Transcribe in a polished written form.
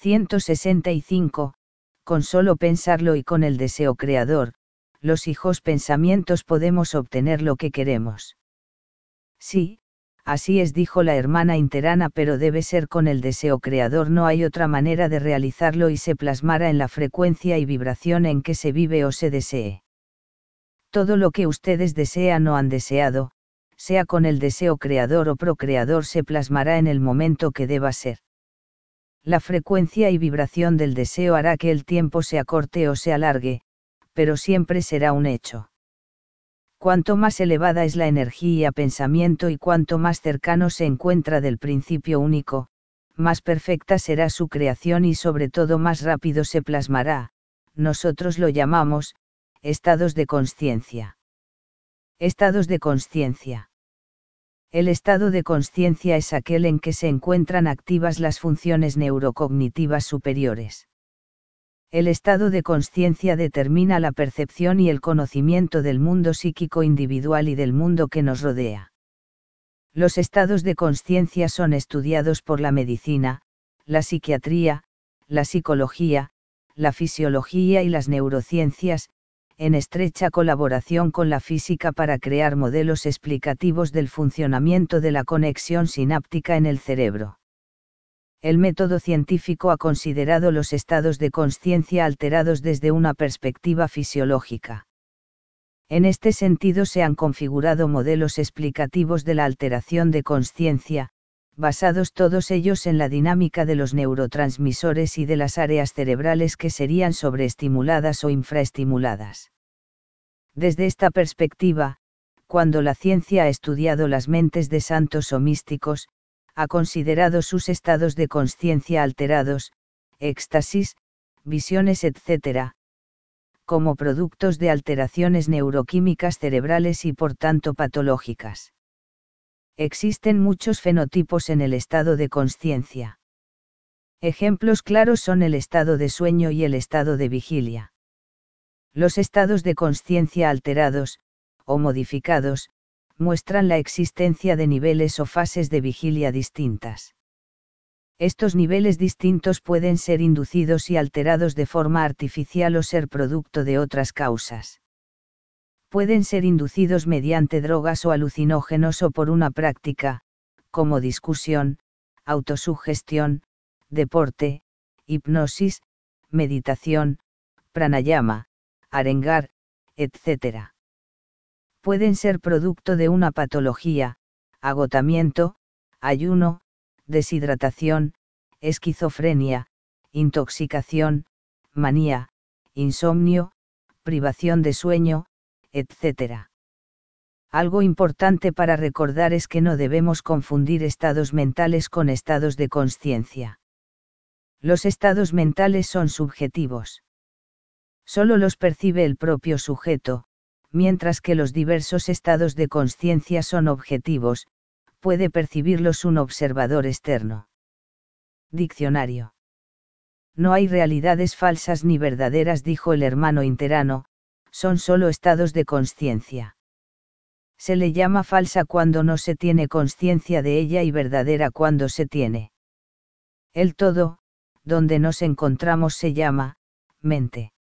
165, con solo pensarlo y con el deseo creador, los hijos pensamientos podemos obtener lo que queremos. Sí, así es, dijo la hermana interana, pero debe ser con el deseo creador, no hay otra manera de realizarlo y se plasmará en la frecuencia y vibración en que se vive o se desee. Todo lo que ustedes desean o han deseado, sea con el deseo creador o procreador, se plasmará en el momento que deba ser. La frecuencia y vibración del deseo hará que el tiempo se acorte o se alargue, pero siempre será un hecho. Cuanto más elevada es la energía pensamiento y cuanto más cercano se encuentra del principio único, más perfecta será su creación y sobre todo más rápido se plasmará. Nosotros lo llamamos estados de consciencia. Estados de consciencia. El estado de consciencia es aquel en que se encuentran activas las funciones neurocognitivas superiores. El estado de consciencia determina la percepción y el conocimiento del mundo psíquico individual y del mundo que nos rodea. Los estados de consciencia son estudiados por la medicina, la psiquiatría, la psicología, la fisiología y las neurociencias, en estrecha colaboración con la física para crear modelos explicativos del funcionamiento de la conexión sináptica en el cerebro. El método científico ha considerado los estados de consciencia alterados desde una perspectiva fisiológica. En este sentido se han configurado modelos explicativos de la alteración de consciencia, basados todos ellos en la dinámica de los neurotransmisores y de las áreas cerebrales que serían sobreestimuladas o infraestimuladas. Desde esta perspectiva, cuando la ciencia ha estudiado las mentes de santos o místicos, ha considerado sus estados de consciencia alterados, éxtasis, visiones, etc., como productos de alteraciones neuroquímicas cerebrales y por tanto patológicas. Existen muchos fenotipos en el estado de consciencia. Ejemplos claros son el estado de sueño y el estado de vigilia. Los estados de consciencia alterados, o modificados, muestran la existencia de niveles o fases de vigilia distintas. Estos niveles distintos pueden ser inducidos y alterados de forma artificial o ser producto de otras causas. Pueden ser inducidos mediante drogas o alucinógenos o por una práctica, como discusión, autosugestión, deporte, hipnosis, meditación, pranayama, arengar, etc. Pueden ser producto de una patología, agotamiento, ayuno, deshidratación, esquizofrenia, intoxicación, manía, insomnio, privación de sueño, etc. Algo importante para recordar es que no debemos confundir estados mentales con estados de consciencia. Los estados mentales son subjetivos. Solo los percibe el propio sujeto, mientras que los diversos estados de consciencia son objetivos, puede percibirlos un observador externo. Diccionario. No hay realidades falsas ni verdaderas, dijo el hermano interano, son solo estados de consciencia. Se le llama falsa cuando no se tiene consciencia de ella y verdadera cuando se tiene. El todo, donde nos encontramos, se llama mente.